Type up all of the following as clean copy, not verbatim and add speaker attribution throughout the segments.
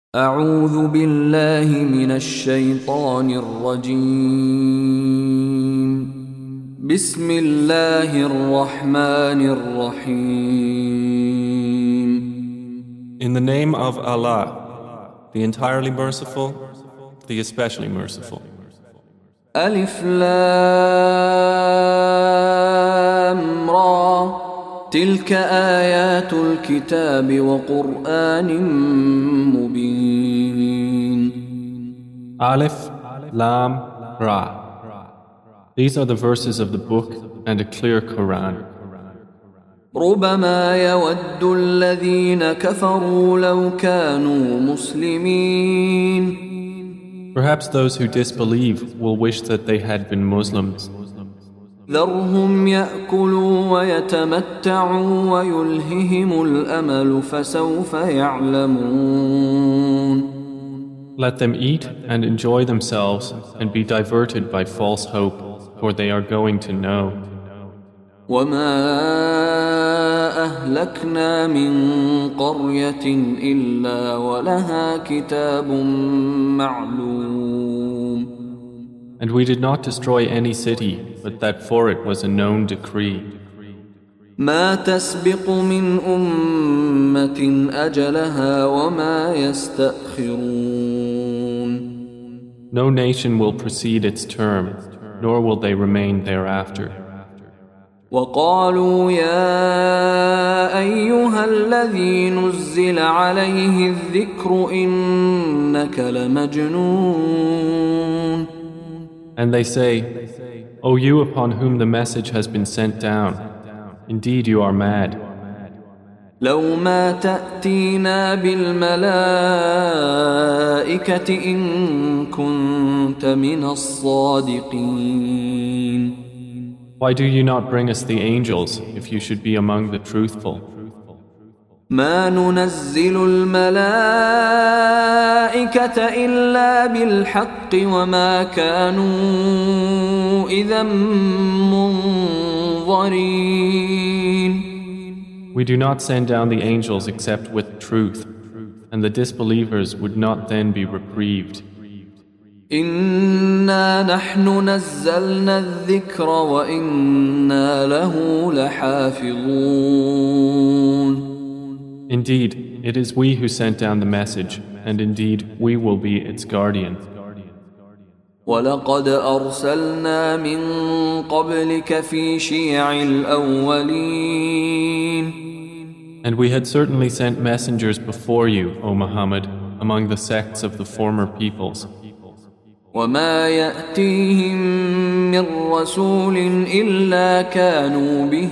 Speaker 1: أعوذ بالله من الشيطان الرجيم. بسم الله الرحمن الرحيم.
Speaker 2: In the name of Allah, the entirely merciful, the especially merciful.
Speaker 1: ألف لام را تلك آيات الكتاب وقرآن مبين.
Speaker 2: Alif, Lam, Ra. These are the verses of the book and a clear Quran.
Speaker 1: ربما يود الذين كفروا لو كانوا مسلمين.
Speaker 2: Perhaps those who disbelieve will wish that they had been Muslims.
Speaker 1: ذرهم يأكلوا ويتمتعوا ويلههم الأمل فسوف يعلمون.
Speaker 2: Let them eat and enjoy themselves and be diverted by false hope, for they are going to know.
Speaker 1: وما أهلكنا من قرية إلا ولها كتاب معلوم.
Speaker 2: And we did not destroy any city, but that for it was a known decree.
Speaker 1: ما تسبق من أمة أجلها وما يستأخرون.
Speaker 2: No nation will precede its term, nor will they remain thereafter.
Speaker 1: وقالوا يا أيها الذي نزل عليه الذكر إنك لمجنون.
Speaker 2: And they say, O you upon whom the message has been sent down, indeed you are mad.
Speaker 1: لو ما تأتينا بالملائكة إن كنت من الصادقين.
Speaker 2: Why do you not bring us the angels if you should be among the truthful?
Speaker 1: ما ننزل الملائكة إلا بالحق وما كانوا إذا منظرين.
Speaker 2: We do not send down the angels except with truth, and the disbelievers would not then be reprieved.
Speaker 1: إنا نحن نزلنا الذكر وإنا له لحافظون.
Speaker 2: Indeed, it is we who sent down the message, and indeed we will be its guardian.
Speaker 1: ولقد أرسلنا من قبلك في شيع الأولين.
Speaker 2: And we had certainly sent messengers before you, O Muhammad, among the sects of the former peoples.
Speaker 1: وما يأتيهم من رسول إلا كانوا به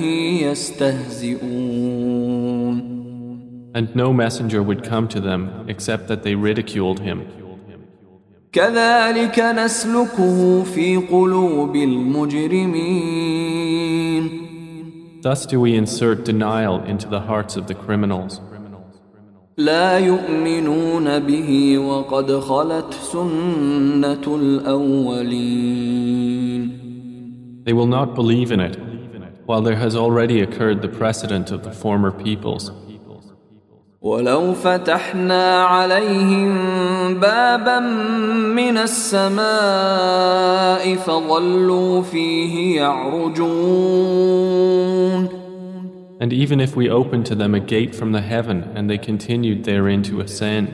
Speaker 1: يستهزئون.
Speaker 2: And no messenger would come to them except that they ridiculed him.
Speaker 1: كذلك نسلكه في قلوب المجرمين.
Speaker 2: Thus do we insert denial into the hearts of the criminals.
Speaker 1: لا يؤمنون به وقد خلت سنة الأولين.
Speaker 2: They will not believe in it, while there has already occurred the precedent of the former peoples.
Speaker 1: ولو فتحنا عليهم بابا من السماء فظلوا فيه يعرجون.
Speaker 2: And even if we opened to them a gate from the heaven and they continued therein to ascend,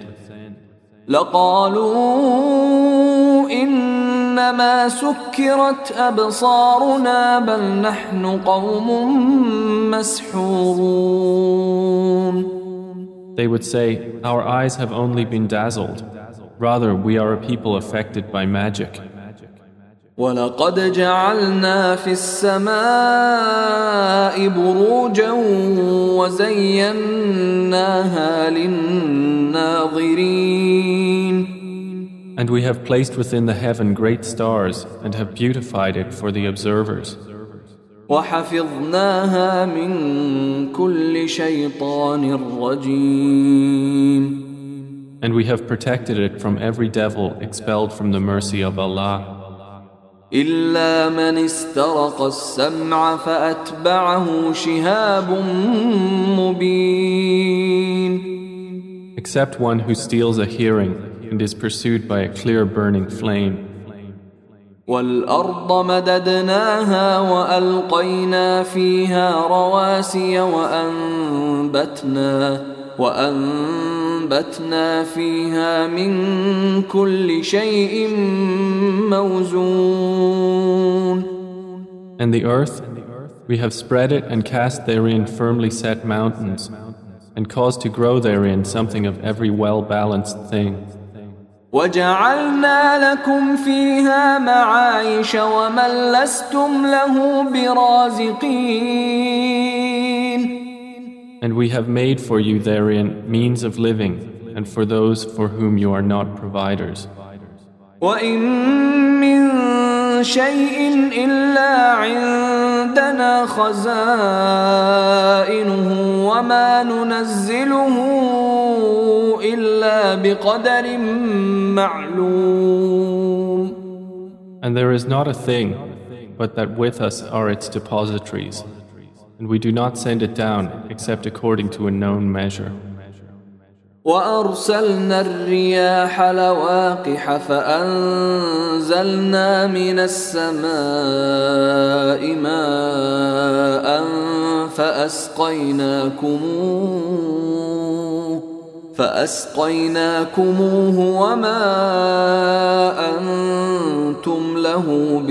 Speaker 1: لقالوا إنما سكرت أبصارنا بل نحن قوم مسحورون.
Speaker 2: they would say, Our eyes have only been dazzled. Rather, we are a people affected by magic.
Speaker 1: ولقد جعلنا في السماء بروجا وزيناها للناظرين.
Speaker 2: And we have placed within the heaven great stars and have beautified it for the observers.
Speaker 1: وحفظناها من كل شيطان رجيم.
Speaker 2: And we have protected it from every devil expelled from the mercy of Allah.
Speaker 1: إلا من استرق السمع فأتبعه شهاب مبين.
Speaker 2: except one who steals a hearing and is pursued by a clear burning flame.
Speaker 1: والأرض مددناها وألقينا فيها رواسي وأنبتنا فيها من كل شيء موزون.
Speaker 2: And the earth, we have spread it and cast therein firmly set mountains, and caused to grow therein something of every well-balanced thing.
Speaker 1: وَجَعَلْنَا لَكُمْ فِيهَا مَعَايِشَ وَمَنْ لَسْتُمْ لَهُ بِرَازِقِينَ.
Speaker 2: And we have made for you therein means of living, and for those for whom you are not providers.
Speaker 1: وَإِن مِّن شَيْءٍ إِلَّا عِندَنَا خَزَائِنُهُ وَمَا نُنَزِّلُهُ إِلَّا بِقَدَرٍ مَّعْلُومٍ.
Speaker 2: And there is not a thing, but that with us are its depositories, and we do not send it down except according to a known measure.
Speaker 1: وأرسلنا الرياح لواقح فأنزلنا من السماء ماء فأسقيناكموه وما أنتم له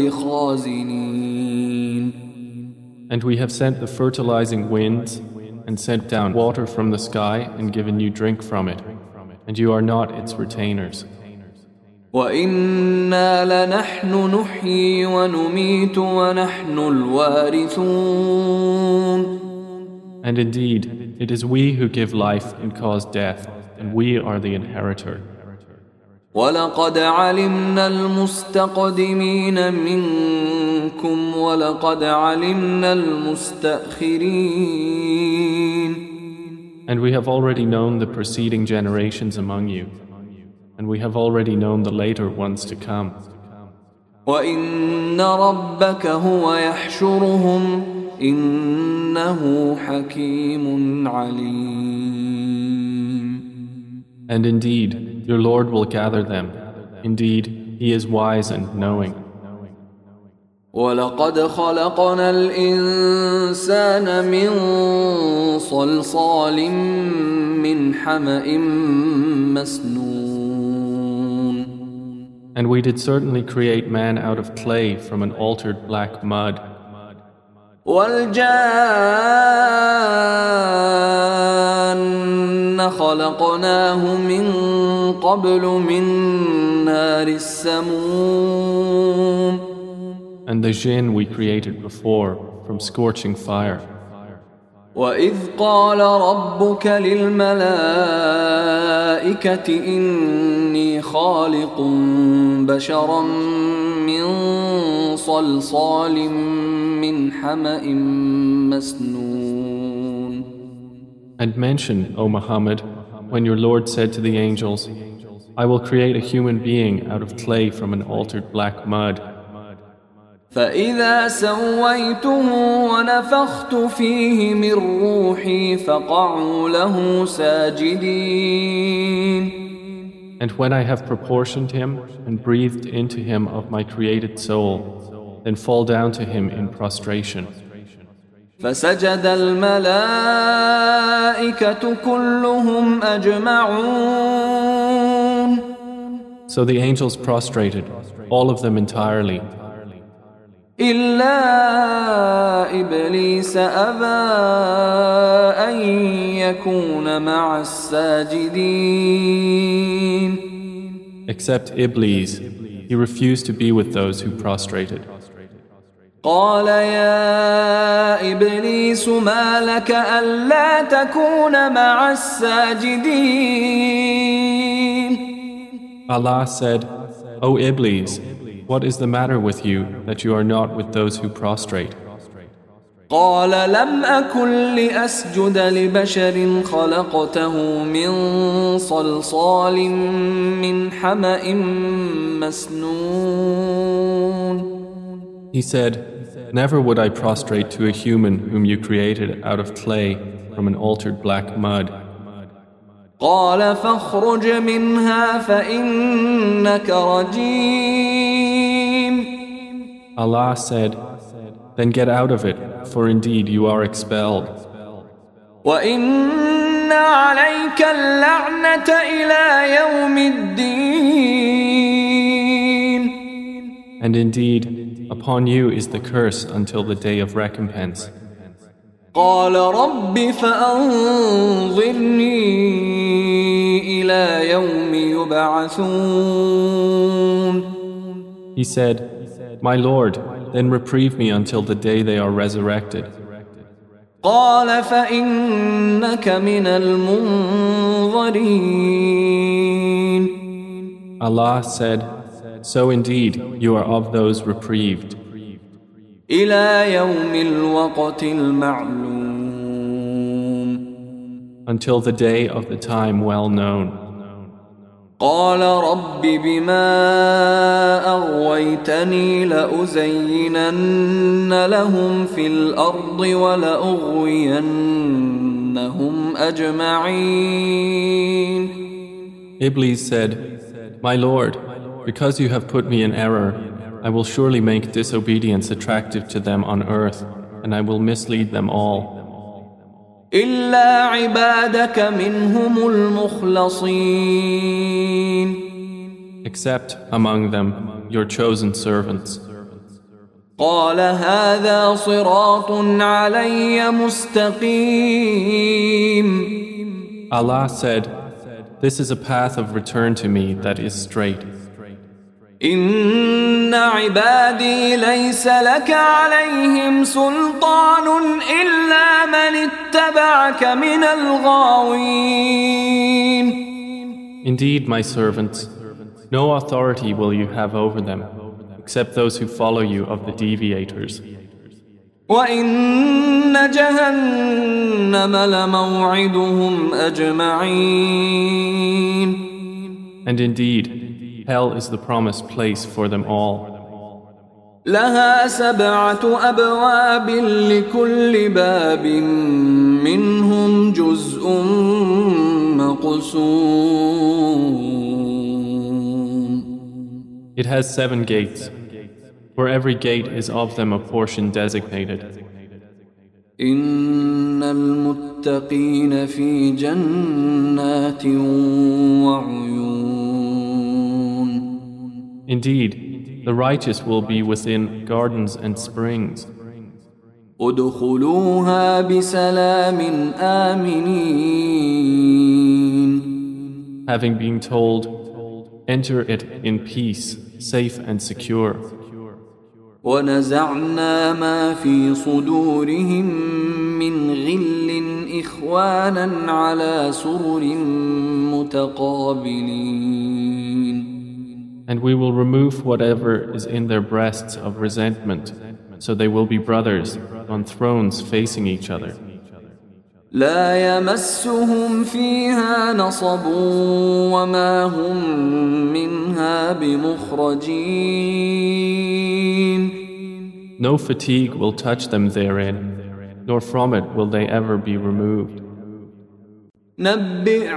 Speaker 1: بخازنين.
Speaker 2: And we have sent the fertilizing winds and sent down water from the sky and given you drink from it, and you are not its retainers.
Speaker 1: وَإِنَّا لَنَحْنُ نُحْيِي وَنُمِيتُ وَنَحْنُ الْوَارِثُونَ.
Speaker 2: And indeed, it is we who give life and cause death, and we are the inheritor.
Speaker 1: وَلَقَدْ عَلِمْنَا الْمُسْتَقْدِمِينَ مِنكُمْ وَلَقَدْ عَلِمْنَا الْمُسْتَأْخِرِينَ.
Speaker 2: And we have already known the preceding generations among you, and we have already known the later ones to come.
Speaker 1: وَإِنَّ رَبَّكَ هُوَ يَحْشُرُهُمْ إِنَّهُ حَكِيمٌ عَلِيمٌ.
Speaker 2: And indeed, your Lord will gather them. Indeed, He is wise and knowing.
Speaker 1: وَلَقَدْ خَلَقْنَا الْإِنسَانَ مِنْ صَلْصَالٍ مِّنْ حَمَإٍ مَسْنُونٍ.
Speaker 2: And we did certainly create man out of clay from an altered black mud.
Speaker 1: وَالْجَانَّ خَلَقْنَاهُ مِنْ قَبْلُ مِنْ نَارِ السَّمُومِ.
Speaker 2: And the jinn we created before from scorching fire.
Speaker 1: وَإِذْ قَالَ رَبُّكَ لِلْمَلَائِكَةِ إِنِّي خَالِقٌ بَشَرًا مِّن صَلْصَالٍ مِّنْ حَمَإٍ مَسْنُونٍ.
Speaker 2: And mention, O Muhammad, when your Lord said to the angels, I will create a human being out of clay from an altered black mud.
Speaker 1: فَإِذَا سَوَّيْتُهُ وَنَفَخْتُ فِيهِ مِنْ رُوحِي فَقَعُوا لَهُ سَاجِدِينَ.
Speaker 2: And when I have proportioned him and breathed into him of my created soul, then fall down to him in prostration.
Speaker 1: فَسَجَدَ الْمَلَائِكَةُ كُلُّهُمْ أَجْمَعُونَ.
Speaker 2: So the angels prostrated, all of them entirely.
Speaker 1: إِلَّا إِبْلِيسَ أَبَى أَن يَكُونَ مَعَ السَّاجِدِينَ.
Speaker 2: Except Iblis, he refused to be with those who prostrated.
Speaker 1: قال يا إبليس ما لك ألا تكون مع الساجدين.
Speaker 2: Allah said, O Iblis, what is the matter with you that you are not with those who prostrate?
Speaker 1: قال لم أكن لأسجد لبشر خلقته من صلصال من حمأ مسنون.
Speaker 2: He said, never would I prostrate to a human whom you created out of clay from an altered black mud.
Speaker 1: قال فاخرج منها فإنك رجيم.
Speaker 2: Allah said, Then get out of it, for indeed you are expelled.
Speaker 1: وإن عليك اللعنة إلى يوم الدين.
Speaker 2: And indeed, upon you is the curse until the day of recompense.
Speaker 1: قال رب فأنظرني إلى يوم يبعثون.
Speaker 2: He said, My Lord, then reprieve me until the day they are resurrected.
Speaker 1: قال فإنك من المنظرين.
Speaker 2: Allah said, So indeed, you are of those reprieved.
Speaker 1: إلى يوم الوقت المعلوم.
Speaker 2: Until the day of the time well known.
Speaker 1: قال رب بما أغويتني لأزينن لهم في الأرض ولأغوينهم أجمعين.
Speaker 2: Iblis said, My Lord, because you have put me in error, I will surely make disobedience attractive to them on earth, and I will mislead them all.
Speaker 1: إلا عبادك منهم المخلصين.
Speaker 2: Except among them your chosen servants.
Speaker 1: قال هذا صراط علي مستقيم.
Speaker 2: Allah said, This is a path of return to me that is straight.
Speaker 1: إن عبادي ليس لك عليهم سلطان إلا من اتبعك من الغاوين.
Speaker 2: Indeed, my servants, no authority will you have over them, except those who follow you of the deviators.
Speaker 1: وإن جهنم لموعدهم أجمعين.
Speaker 2: And indeed, Hell is the promised place for them all.
Speaker 1: لها 7 أبواب لكل باب منهم جزء مقسوم.
Speaker 2: It has 7 gates. For every gate is of them a portion designated.
Speaker 1: إن المتقين في جنات وعيون.
Speaker 2: Indeed, the righteous will be within gardens and springs.
Speaker 1: ادخلوها بسلام آمنين.
Speaker 2: Having been told, enter it in peace, safe and secure.
Speaker 1: ونزعنا ما في صدورهم من غل إخوانا على سرر متقابلين.
Speaker 2: And we will remove whatever is in their breasts of resentment, so they will be brothers on thrones facing each other.
Speaker 1: لا يمسهم فيها نصب وما هم منها بمخرجين.
Speaker 2: No fatigue will touch them therein, nor from it will they ever be removed.
Speaker 1: نبئ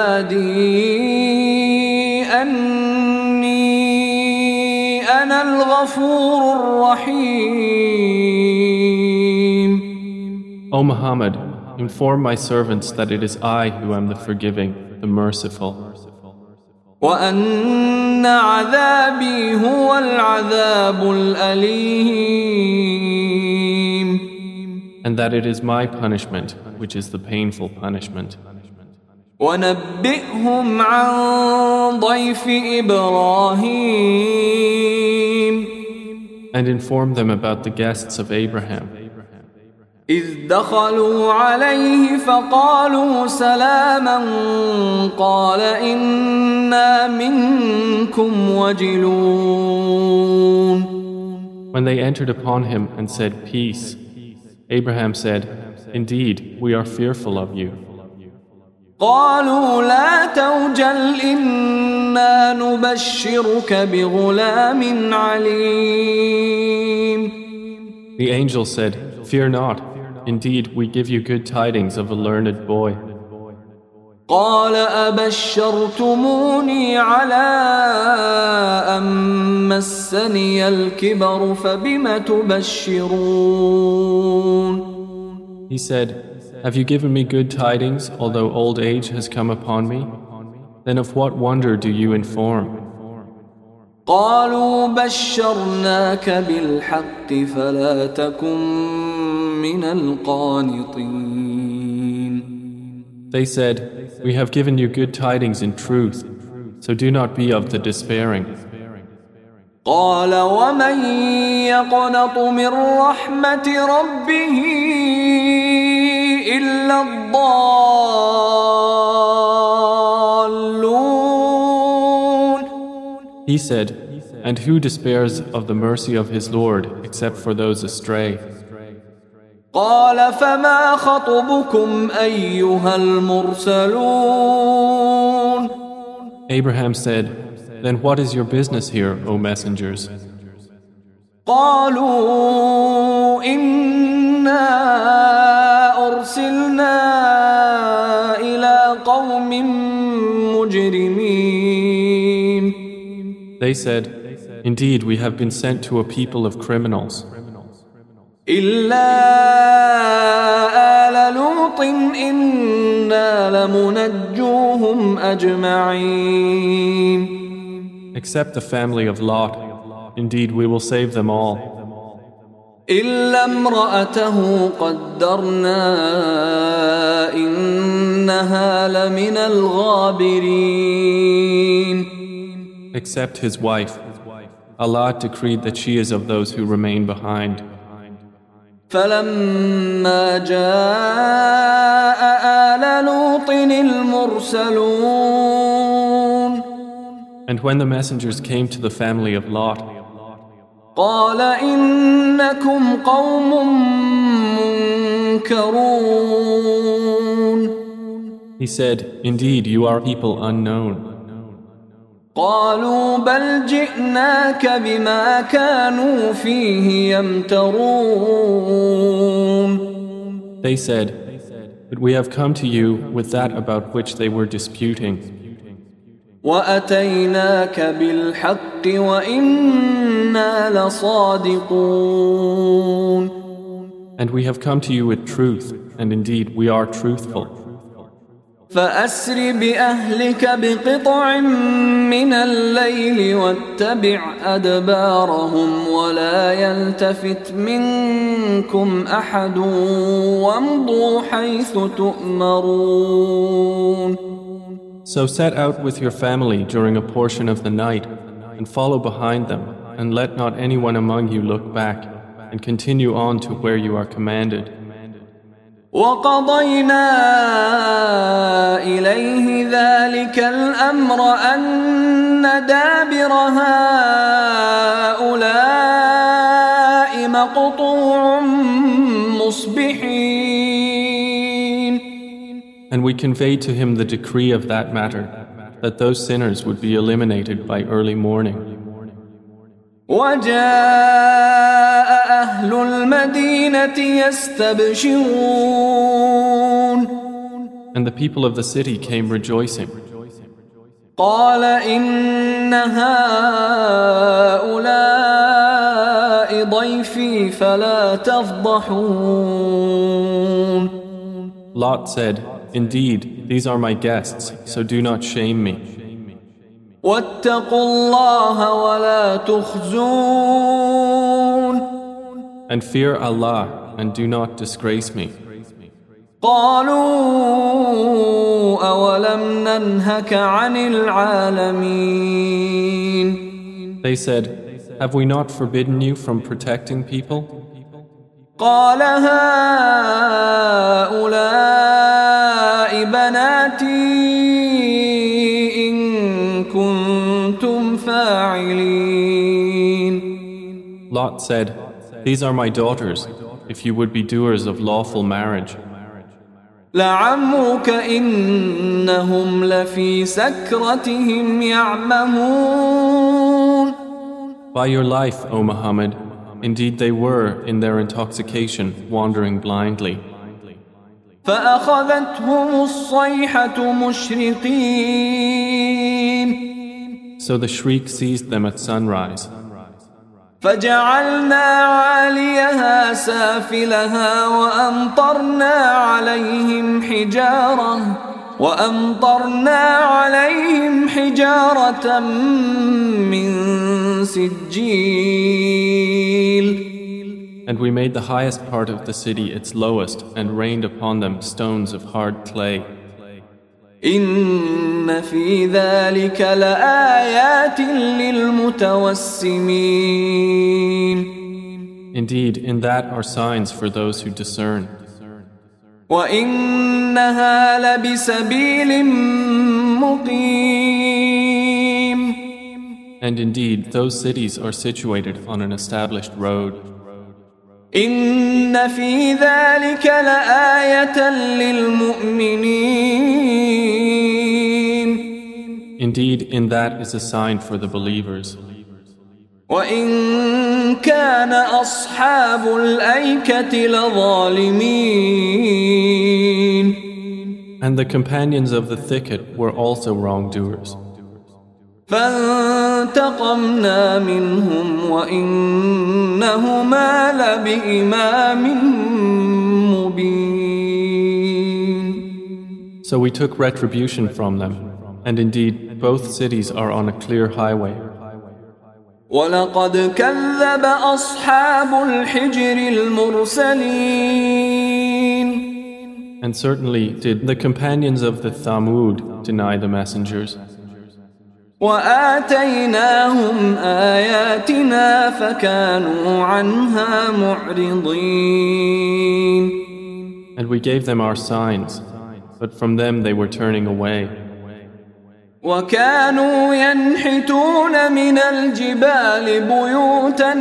Speaker 1: عبادي أني أنا الغفور الرحيم.
Speaker 2: O Muhammad, inform my servants that it is I who am the forgiving, the merciful.
Speaker 1: وأن عذابي هو العذاب الأليم.
Speaker 2: And that it is my punishment, which is the painful punishment.
Speaker 1: ونبئهم عن ضيف إبراهيم.
Speaker 2: And inform them about the guests of Abraham.
Speaker 1: إذ دخلوا عليه فقالوا سلاما قال إنا منكم وجلون.
Speaker 2: When they entered upon him and said, Peace, Abraham said, Indeed, we are fearful of you.
Speaker 1: قالوا لا توجل إنا نبشرك بغلام عليم.
Speaker 2: The angel said, Fear not. Indeed, we give you good tidings of a learned boy.
Speaker 1: قال أبشرتموني على أن مسني الكبر فبم تبشرون.
Speaker 2: He said, "Have you given me good tidings, although old age has come upon me? Then of what wonder do you inform?"
Speaker 1: قالوا بشرناك بالحق فلا تكن من القانطين.
Speaker 2: They said, "We have given you good tidings in truth, so do not be of the despairing."
Speaker 1: قال ومن يقنط من رحمة ربه إلا الضالون.
Speaker 2: He said, "And who despairs of the mercy of his Lord except for those astray?"
Speaker 1: قال فما خطبكم أيها المرسلون.
Speaker 2: Abraham said, "Then what is your business here, O messengers?"
Speaker 1: قالوا إنا أرسلنا إلى قوم مجرمين.
Speaker 2: They said, "Indeed, we have been sent to a people of criminals.
Speaker 1: إلا آل لوط إنا لمنجوهم أجمعين.
Speaker 2: Except the family of Lot. Indeed, we will save them all.
Speaker 1: إلا امرأته قدرنا إنها لمن الغابرين.
Speaker 2: Except his wife. Allah decreed that she is of those who remain behind.
Speaker 1: فلما جاء آل لوط المرسلون.
Speaker 2: And when the messengers came to the family of Lot,
Speaker 1: قال إنكم قوم منكرون.
Speaker 2: he said, "Indeed, you are people unknown."
Speaker 1: قالوا بل جئناك بما كانوا فيه يمترون.
Speaker 2: They said, "But we have come to you with that about which they were disputing.
Speaker 1: وأتيناك بالحق وإنا لصادقون.
Speaker 2: And we have come to you with truth, and indeed we are truthful.
Speaker 1: فأسر بأهلك بقطع من الليل واتبع أدبارهم ولا يلتفت منكم أحد وامضوا حيث تؤمرون.
Speaker 2: So set out with your family during a portion of the night and follow behind them, and let not anyone among you look back, and continue on to where you are commanded.
Speaker 1: وقضينا إليه ذلك الأمر أن دابر هؤلاء مقطوع مصبحين.
Speaker 2: And we conveyed to him the decree of that matter, that those sinners would be eliminated by early morning.
Speaker 1: وجاء أهل المدينة يستبشرون.
Speaker 2: And the people of the city came rejoicing.
Speaker 1: قال إن هؤلاء ضيفي فلا تفضحون.
Speaker 2: Lot said, "Indeed, these are my guests, so do not shame me.
Speaker 1: واتقوا الله ولا تخزون.
Speaker 2: And fear Allah, and do not disgrace me."
Speaker 1: قالوا أولم ننهك عن العالمين.
Speaker 2: They said, "Have we not forbidden you from protecting people?"
Speaker 1: قال هؤلاء بناتي إن كنتم فاعلين.
Speaker 2: Lot said, "These are my daughters, if you would be doers of lawful marriage."
Speaker 1: لعمرك إنهم لفي سكرتهم يعمهون.
Speaker 2: By your life, O Muhammad, indeed they were in their intoxication wandering blindly.
Speaker 1: فأخذتهم الصيحة مشرقين
Speaker 2: So the shriek seized them at sunrise.
Speaker 1: فجعلنا عاليها سافلها وأمطرنا عليهم حجارة من سجيل.
Speaker 2: And we made the highest part of the city its lowest and rained upon them stones of hard clay.
Speaker 1: إن في ذلك لآيات للمتوسمين.
Speaker 2: Indeed, in that are signs for those who discern.
Speaker 1: وإنها لبسبيل مقيم.
Speaker 2: And indeed, those cities are situated on an established road.
Speaker 1: إن في ذلك لآية للمؤمنين.
Speaker 2: Indeed, in that is a sign for the believers.
Speaker 1: وإن كان أصحاب الأيكة لظالمين.
Speaker 2: And the companions of the thicket were also wrongdoers.
Speaker 1: فانتقمنا منهم وإنهما لبإمام مبين.
Speaker 2: So we took retribution from them, and indeed both cities are on a clear highway.
Speaker 1: ولقد كذب أصحاب الحجر المرسلين.
Speaker 2: And certainly did the companions of the Thamud deny the messengers.
Speaker 1: وآتيناهم آياتنا فكانوا عنها معرضين.
Speaker 2: And we gave them our signs, but from them they were turning away.
Speaker 1: وكانوا ينحتون من الجبال بيوتا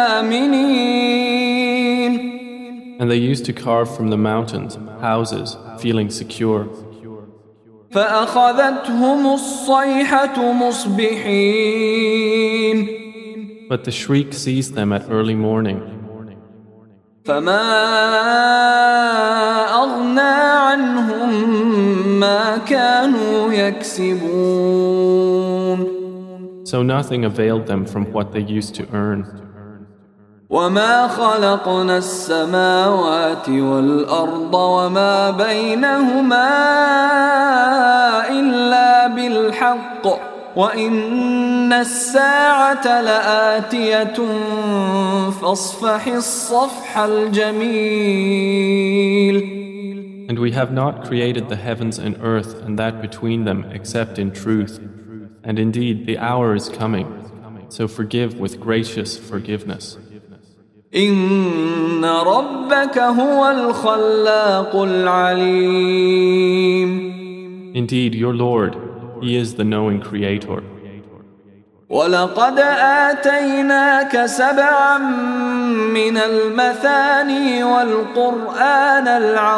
Speaker 1: آمنين.
Speaker 2: And they used to carve from the mountains houses, feeling secure.
Speaker 1: فأخذتهم الصيحة مصبحين.
Speaker 2: But the shriek seized them at early morning.
Speaker 1: فما أغنى عنهم ما كانوا يكسبون.
Speaker 2: So nothing availed them from what they used to earn.
Speaker 1: وما خلقنا السماوات والأرض وما بينهما إلا بالحق وإن الساعة لآتية فاصفح الصفح الجميل.
Speaker 2: And we have not created the heavens and earth and that between them except in truth. And indeed the hour is coming, so forgive with gracious forgiveness.
Speaker 1: إن ربك هو الخلاق العليم.
Speaker 2: Indeed, your Lord, He is the knowing Creator.
Speaker 1: ولقد آتيناك سبعا من المثاني والقرآن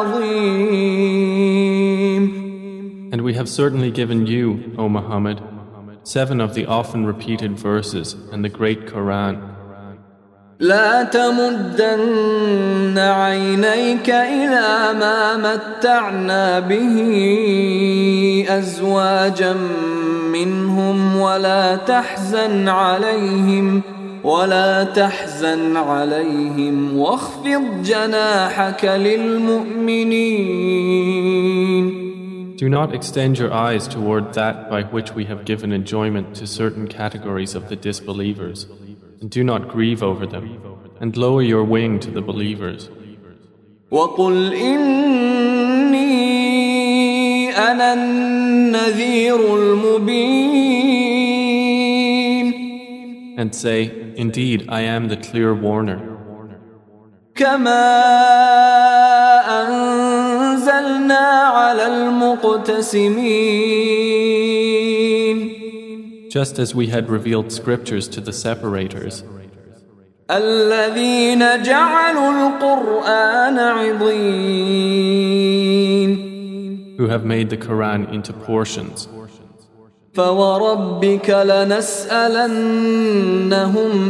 Speaker 1: العظيم.
Speaker 2: And we have certainly given you, O Muhammad, 7 of the often repeated verses and the great Quran.
Speaker 1: لا تمدن عينيك إلى ما متعنا به أزواجا منهم ولا تحزن عليهم واخفض جناحك للمؤمنين.
Speaker 2: Do not extend your eyes toward that by which we have given enjoyment to certain categories of the disbelievers. And do not grieve over them, and lower your wing to the believers.
Speaker 1: وَقُلْ إِنِّي أَنَا النَّذِيرُ الْمُبِينُ.
Speaker 2: And say, indeed, I am the clear warner.
Speaker 1: كَمَا أَنزَلْنَا عَلَى الْمُقْتَسِمِينَ.
Speaker 2: Just as we had revealed scriptures to the separators,
Speaker 1: الذين جعلوا القرآن عضين.
Speaker 2: who have made the Quran into portions.
Speaker 1: فوربك لنسألنهم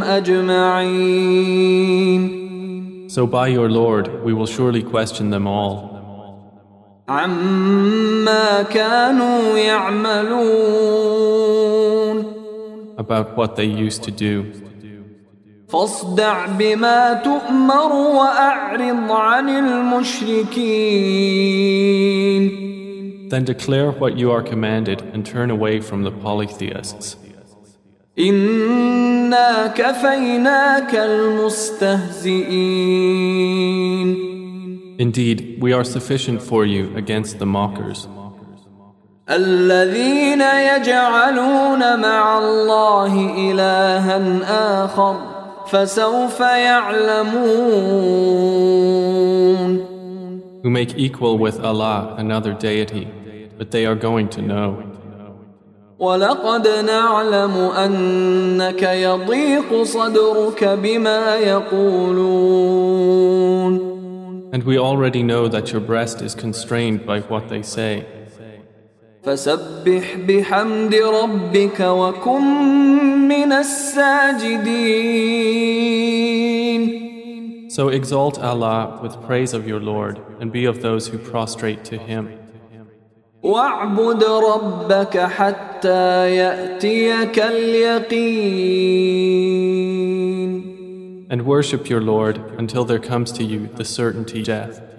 Speaker 1: أجمعين.
Speaker 2: So by your Lord, we will surely question them all.
Speaker 1: عما كانوا يعملون
Speaker 2: about what they used to do.
Speaker 1: فاصدع بما تؤمر وأعرض عن المشركين
Speaker 2: Then declare what you are commanded and turn away from the polytheists.
Speaker 1: إنا كفيناك المستهزئين
Speaker 2: Indeed, we are sufficient for you against the mockers,
Speaker 1: الذين يجعلون مع الله إلها آخر فسوف يعلمون
Speaker 2: who make equal with Allah another deity, but they are going to know.
Speaker 1: ولقد نعلم أنك يضيق صدرك بما يقولون
Speaker 2: And we already know that your breast is constrained by what they say.
Speaker 1: فسبح بحمد ربك وكن من الساجدين
Speaker 2: So exalt Allah with praise of your Lord and be of those who prostrate to Him.
Speaker 1: واعبد ربك حتى يأتيك اليقين
Speaker 2: And worship your Lord until there comes to you the certainty of death.